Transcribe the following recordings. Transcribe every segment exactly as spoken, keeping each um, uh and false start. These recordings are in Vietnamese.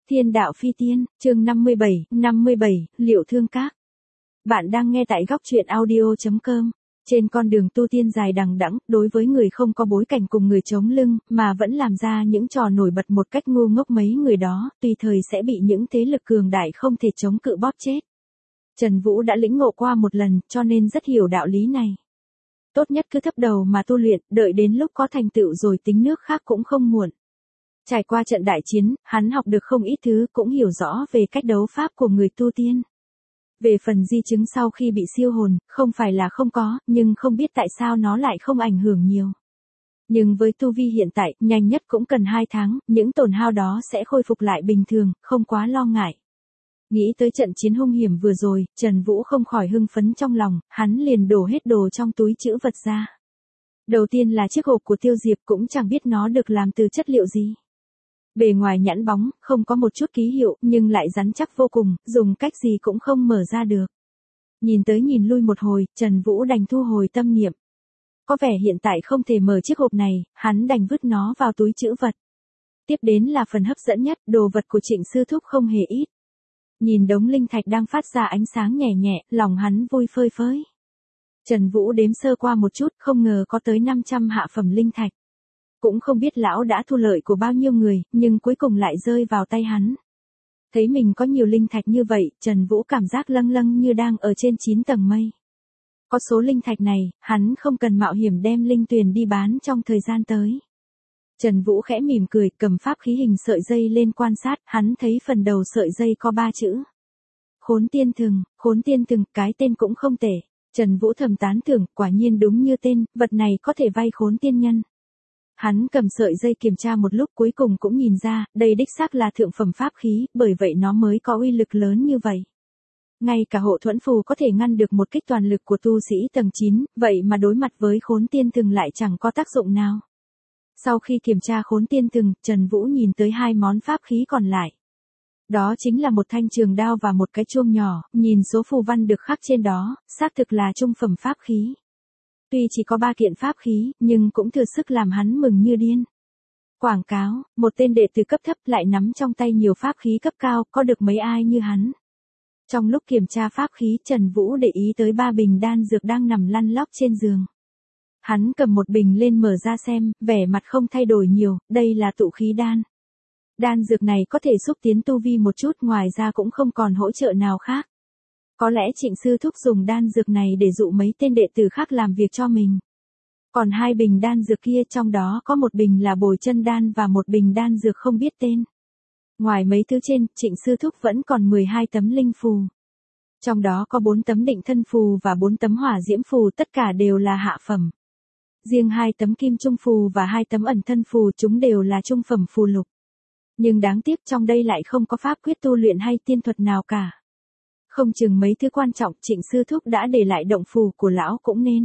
Thiên đạo phi tiên, chương năm mươi bảy, năm mươi bảy, Liệu Thương Các. Bạn đang nghe tại góc truyện audio chấm com. Trên con đường tu tiên dài đằng đẵng, đối với người không có bối cảnh cùng người chống lưng, mà vẫn làm ra những trò nổi bật một cách ngu ngốc, mấy người đó, tùy thời sẽ bị những thế lực cường đại không thể chống cự bóp chết. Trần Vũ đã lĩnh ngộ qua một lần, cho nên rất hiểu đạo lý này. Tốt nhất cứ thấp đầu mà tu luyện, đợi đến lúc có thành tựu rồi tính nước khác cũng không muộn. Trải qua trận đại chiến, hắn học được không ít thứ, cũng hiểu rõ về cách đấu pháp của người tu tiên. Về phần di chứng sau khi bị siêu hồn, không phải là không có, nhưng không biết tại sao nó lại không ảnh hưởng nhiều. Nhưng với tu vi hiện tại, nhanh nhất cũng cần hai tháng, những tổn hao đó sẽ khôi phục lại bình thường, không quá lo ngại. Nghĩ tới trận chiến hung hiểm vừa rồi, Trần Vũ không khỏi hưng phấn trong lòng, hắn liền đổ hết đồ trong túi trữ vật ra. Đầu tiên là chiếc hộp của Tiêu Diệp, cũng chẳng biết nó được làm từ chất liệu gì. Bề ngoài nhẵn bóng, không có một chút ký hiệu, nhưng lại rắn chắc vô cùng, dùng cách gì cũng không mở ra được. Nhìn tới nhìn lui một hồi, Trần Vũ đành thu hồi tâm niệm. Có vẻ hiện tại không thể mở chiếc hộp này, hắn đành vứt nó vào túi trữ vật. Tiếp đến là phần hấp dẫn nhất, đồ vật của Trịnh Sư Thúc không hề ít. Nhìn đống linh thạch đang phát ra ánh sáng nhẹ nhẹ, lòng hắn vui phơi phới. Trần Vũ đếm sơ qua một chút, không ngờ có tới năm trăm hạ phẩm linh thạch. Cũng không biết lão đã thu lợi của bao nhiêu người, nhưng cuối cùng lại rơi vào tay hắn. Thấy mình có nhiều linh thạch như vậy, Trần Vũ cảm giác lâng lâng như đang ở trên chín tầng mây. Có số linh thạch này, hắn không cần mạo hiểm đem linh tuyền đi bán trong thời gian tới. Trần Vũ khẽ mỉm cười, cầm pháp khí hình sợi dây lên quan sát, hắn thấy phần đầu sợi dây có ba chữ. Khốn tiên thừng, khốn tiên thừng, cái tên cũng không tệ. Trần Vũ thầm tán thưởng, quả nhiên đúng như tên, vật này có thể vay khốn tiên nhân. Hắn cầm sợi dây kiểm tra một lúc, cuối cùng cũng nhìn ra, đây đích xác là thượng phẩm pháp khí, bởi vậy nó mới có uy lực lớn như vậy. Ngay cả hộ thuẫn phù có thể ngăn được một kích toàn lực của tu sĩ tầng chín, vậy mà đối mặt với khốn tiên thừng lại chẳng có tác dụng nào. Sau khi kiểm tra khốn tiên thừng, Trần Vũ nhìn tới hai món pháp khí còn lại. Đó chính là một thanh trường đao và một cái chuông nhỏ, nhìn số phù văn được khắc trên đó, xác thực là trung phẩm pháp khí. Tuy chỉ có ba kiện pháp khí, nhưng cũng thừa sức làm hắn mừng như điên. Quảng cáo, một tên đệ tử cấp thấp lại nắm trong tay nhiều pháp khí cấp cao, có được mấy ai như hắn. Trong lúc kiểm tra pháp khí, Trần Vũ để ý tới ba bình đan dược đang nằm lăn lóc trên giường. Hắn cầm một bình lên mở ra xem, vẻ mặt không thay đổi nhiều, đây là tụ khí đan. Đan dược này có thể xúc tiến tu vi một chút, ngoài ra cũng không còn hỗ trợ nào khác. Có lẽ Trịnh Sư Thúc dùng đan dược này để dụ mấy tên đệ tử khác làm việc cho mình. Còn hai bình đan dược kia, trong đó có một bình là bồi chân đan và một bình đan dược không biết tên. Ngoài mấy thứ trên, Trịnh Sư Thúc vẫn còn mười hai tấm linh phù. Trong đó có bốn tấm định thân phù và bốn tấm hỏa diễm phù, tất cả đều là hạ phẩm. Riêng hai tấm kim trung phù và hai tấm ẩn thân phù, chúng đều là trung phẩm phù lục. Nhưng đáng tiếc trong đây lại không có pháp quyết tu luyện hay tiên thuật nào cả. Không chừng mấy thứ quan trọng Trịnh Sư Thúc đã để lại động phù của lão cũng nên.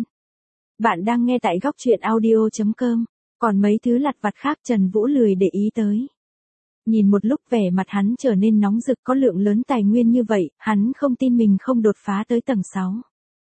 Bạn đang nghe tại góc truyện audio chấm com, còn mấy thứ lặt vặt khác Trần Vũ lười để ý tới. Nhìn một lúc vẻ mặt hắn trở nên nóng rực, có lượng lớn tài nguyên như vậy, hắn không tin mình không đột phá tới tầng sáu.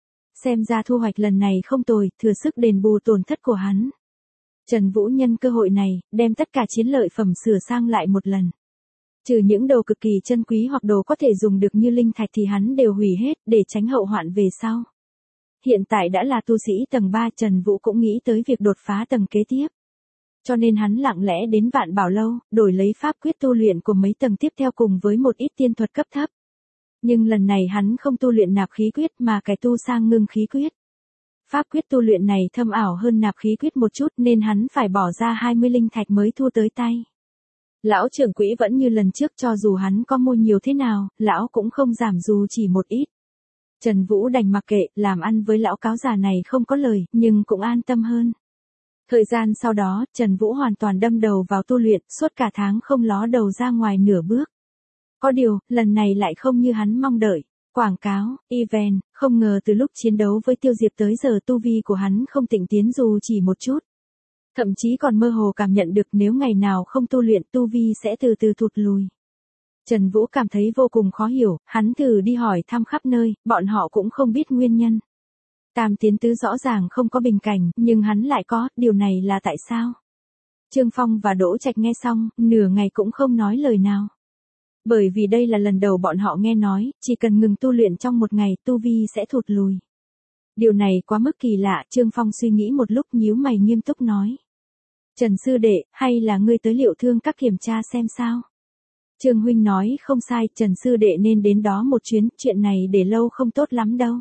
Xem ra thu hoạch lần này không tồi, thừa sức đền bù tổn thất của hắn. Trần Vũ nhân cơ hội này, đem tất cả chiến lợi phẩm sửa sang lại một lần. Trừ những đồ cực kỳ chân quý hoặc đồ có thể dùng được như linh thạch thì hắn đều hủy hết, để tránh hậu hoạn về sau. Hiện tại đã là tu sĩ tầng ba, Trần Vũ cũng nghĩ tới việc đột phá tầng kế tiếp. Cho nên hắn lặng lẽ đến Vạn Bảo Lâu, đổi lấy pháp quyết tu luyện của mấy tầng tiếp theo cùng với một ít tiên thuật cấp thấp. Nhưng lần này hắn không tu luyện nạp khí quyết mà cải tu sang ngưng khí quyết. Pháp quyết tu luyện này thâm ảo hơn nạp khí quyết một chút nên hắn phải bỏ ra hai mươi linh thạch mới thu tới tay. Lão trưởng quỹ vẫn như lần trước, cho dù hắn có mua nhiều thế nào, lão cũng không giảm dù chỉ một ít. Trần Vũ đành mặc kệ, làm ăn với lão cáo già này không có lời, nhưng cũng an tâm hơn. Thời gian sau đó, Trần Vũ hoàn toàn đâm đầu vào tu luyện, suốt cả tháng không ló đầu ra ngoài nửa bước. Có điều, lần này lại không như hắn mong đợi. Quảng cáo, event, không ngờ từ lúc chiến đấu với Tiêu Diệp tới giờ tu vi của hắn không tịnh tiến dù chỉ một chút. Thậm chí còn mơ hồ cảm nhận được nếu ngày nào không tu luyện tu vi sẽ từ từ thụt lùi. Trần Vũ cảm thấy vô cùng khó hiểu, hắn thử đi hỏi thăm khắp nơi, bọn họ cũng không biết nguyên nhân. Tam tiến tứ rõ ràng không có bình cảnh, nhưng hắn lại có, điều này là tại sao? Trương Phong và Đỗ Trạch nghe xong, nửa ngày cũng không nói lời nào. Bởi vì đây là lần đầu bọn họ nghe nói, chỉ cần ngừng tu luyện trong một ngày, tu vi sẽ thụt lùi. Điều này quá mức kỳ lạ, Trương Phong suy nghĩ một lúc nhíu mày nghiêm túc nói. Trần sư đệ, hay là ngươi tới Liệu Thương Các kiểm tra xem sao? Trương huynh nói không sai, Trần sư đệ nên đến đó một chuyến, chuyện này để lâu không tốt lắm đâu.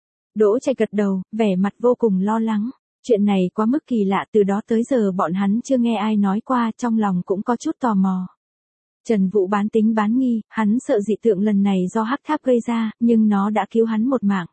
Đỗ Trạch gật đầu, vẻ mặt vô cùng lo lắng. Chuyện này quá mức kỳ lạ, từ đó tới giờ bọn hắn chưa nghe ai nói qua, trong lòng cũng có chút tò mò. Trần Vũ bán tính bán nghi, hắn sợ dị tượng lần này do hắc tháp gây ra, nhưng nó đã cứu hắn một mạng.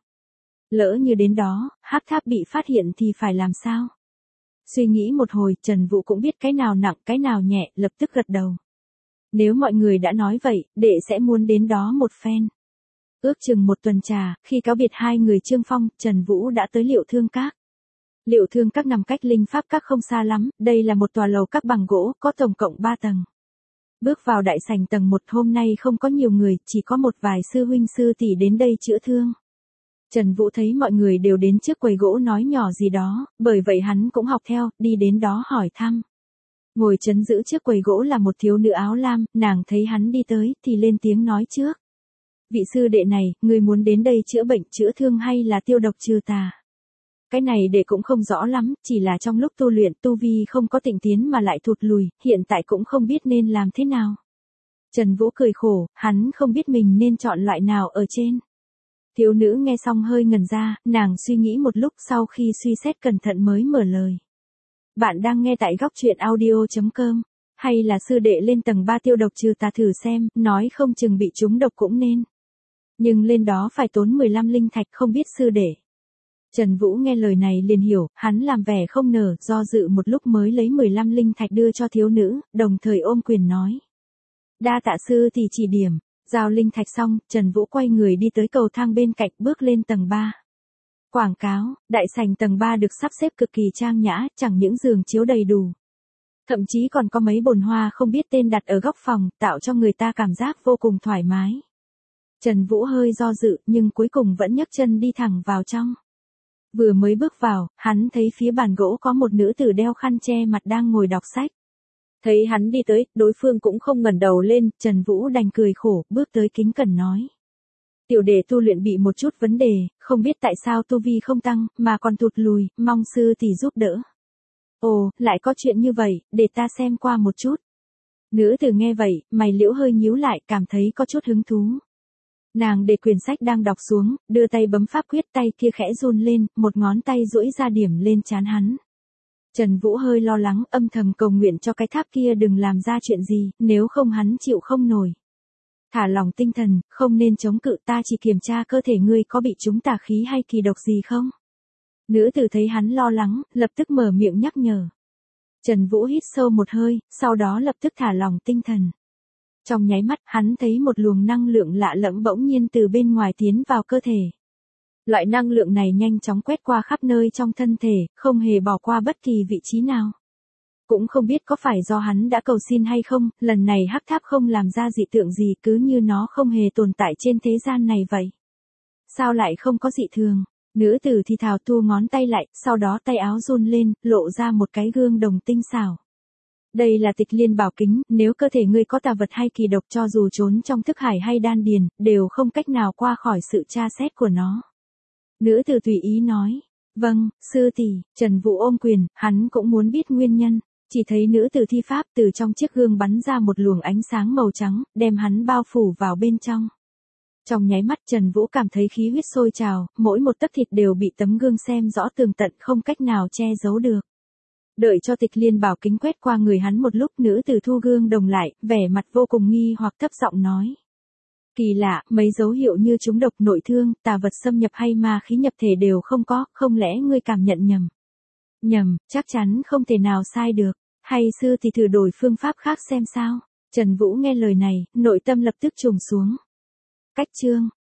Lỡ như đến đó, hắc tháp bị phát hiện thì phải làm sao? Suy nghĩ một hồi, Trần Vũ cũng biết cái nào nặng, cái nào nhẹ, lập tức gật đầu. Nếu mọi người đã nói vậy, đệ sẽ muốn đến đó một phen. Ước chừng một tuần trà, khi cáo biệt hai người Trương Phong, Trần Vũ đã tới Liệu Thương Các. Liệu Thương Các nằm cách Linh Pháp Các không xa lắm, đây là một tòa lầu các bằng gỗ, có tổng cộng ba tầng. Bước vào đại sảnh tầng một, hôm nay không có nhiều người, chỉ có một vài sư huynh sư tỷ đến đây chữa thương. Trần Vũ thấy mọi người đều đến trước quầy gỗ nói nhỏ gì đó, bởi vậy hắn cũng học theo, đi đến đó hỏi thăm. Ngồi trấn giữ trước quầy gỗ là một thiếu nữ áo lam, nàng thấy hắn đi tới, thì lên tiếng nói trước. Vị sư đệ này, người muốn đến đây chữa bệnh, chữa thương hay là tiêu độc trừ tà? Cái này đệ cũng không rõ lắm, chỉ là trong lúc tu luyện tu vi không có tịnh tiến mà lại thụt lùi, hiện tại cũng không biết nên làm thế nào. Trần Vũ cười khổ, hắn không biết mình nên chọn loại nào ở trên. Thiếu nữ nghe xong hơi ngẩn ra, nàng suy nghĩ một lúc sau khi suy xét cẩn thận mới mở lời. Bạn đang nghe tại góc truyện audio chấm com, hay là sư đệ lên tầng ba tiêu độc trừ tà thử xem, nói không chừng bị trúng độc cũng nên. Nhưng lên đó phải tốn mười lăm linh thạch, không biết sư đệ. Trần Vũ nghe lời này liền hiểu, hắn làm vẻ không nở, do dự một lúc mới lấy mười lăm linh thạch đưa cho thiếu nữ, đồng thời ôm quyền nói. Đa tạ sư thì chỉ điểm, giao linh thạch xong, Trần Vũ quay người đi tới cầu thang bên cạnh, bước lên tầng ba. Quảng cáo, đại sảnh tầng ba được sắp xếp cực kỳ trang nhã, chẳng những giường chiếu đầy đủ. Thậm chí còn có mấy bồn hoa không biết tên đặt ở góc phòng, tạo cho người ta cảm giác vô cùng thoải mái. Trần Vũ hơi do dự, nhưng cuối cùng vẫn nhấc chân đi thẳng vào trong. Vừa mới bước vào, hắn thấy phía bàn gỗ có một nữ tử đeo khăn che mặt đang ngồi đọc sách. Thấy hắn đi tới, đối phương cũng không ngẩng đầu lên, Trần Vũ đành cười khổ, bước tới kính cẩn nói. Tiểu đệ tu luyện bị một chút vấn đề, không biết tại sao tu vi không tăng, mà còn thụt lùi, mong sư tỷ giúp đỡ. Ồ, lại có chuyện như vậy, để ta xem qua một chút. Nữ tử nghe vậy, mày liễu hơi nhíu lại, cảm thấy có chút hứng thú. Nàng để quyển sách đang đọc xuống, đưa tay bấm pháp quyết, tay kia khẽ run lên, một ngón tay duỗi ra điểm lên trán hắn. Trần Vũ hơi lo lắng, âm thầm cầu nguyện cho cái tháp kia đừng làm ra chuyện gì, nếu không hắn chịu không nổi. Thả lòng tinh thần, không nên chống cự, ta chỉ kiểm tra cơ thể ngươi có bị trúng tà khí hay kỳ độc gì không. Nữ tử thấy hắn lo lắng, lập tức mở miệng nhắc nhở. Trần Vũ hít sâu một hơi, sau đó lập tức thả lòng tinh thần. Trong nháy mắt, hắn thấy một luồng năng lượng lạ lẫm bỗng nhiên từ bên ngoài tiến vào cơ thể. Loại năng lượng này nhanh chóng quét qua khắp nơi trong thân thể, không hề bỏ qua bất kỳ vị trí nào. Cũng không biết có phải do hắn đã cầu xin hay không, lần này hắc tháp không làm ra dị tượng gì, cứ như nó không hề tồn tại trên thế gian này vậy. Sao lại không có dị thường? Nữ tử thì thào thu ngón tay lại, sau đó tay áo run lên, lộ ra một cái gương đồng tinh xảo. Đây là Tịch Liên Bảo Kính, nếu cơ thể ngươi có tà vật hay kỳ độc cho dù trốn trong thức hải hay đan điền, đều không cách nào qua khỏi sự tra xét của nó. Nữ tử tùy ý nói, vâng, sư tỷ. Trần Vũ ôm quyền, hắn cũng muốn biết nguyên nhân, chỉ thấy nữ tử thi pháp từ trong chiếc gương bắn ra một luồng ánh sáng màu trắng, đem hắn bao phủ vào bên trong. Trong nháy mắt Trần Vũ cảm thấy khí huyết sôi trào, mỗi một tấc thịt đều bị tấm gương xem rõ tường tận, không cách nào che giấu được. Đợi cho Tịch Liên Bảo Kính quét qua người hắn một lúc, nữ tử thu gương đồng lại, vẻ mặt vô cùng nghi hoặc thấp giọng nói. Kỳ lạ, mấy dấu hiệu như trúng độc, nội thương, tà vật xâm nhập hay ma khí nhập thể đều không có, không lẽ ngươi cảm nhận nhầm? Nhầm, chắc chắn không thể nào sai được, hay sư thì thử đổi phương pháp khác xem sao? Trần Vũ nghe lời này, nội tâm lập tức trùng xuống. Cách chương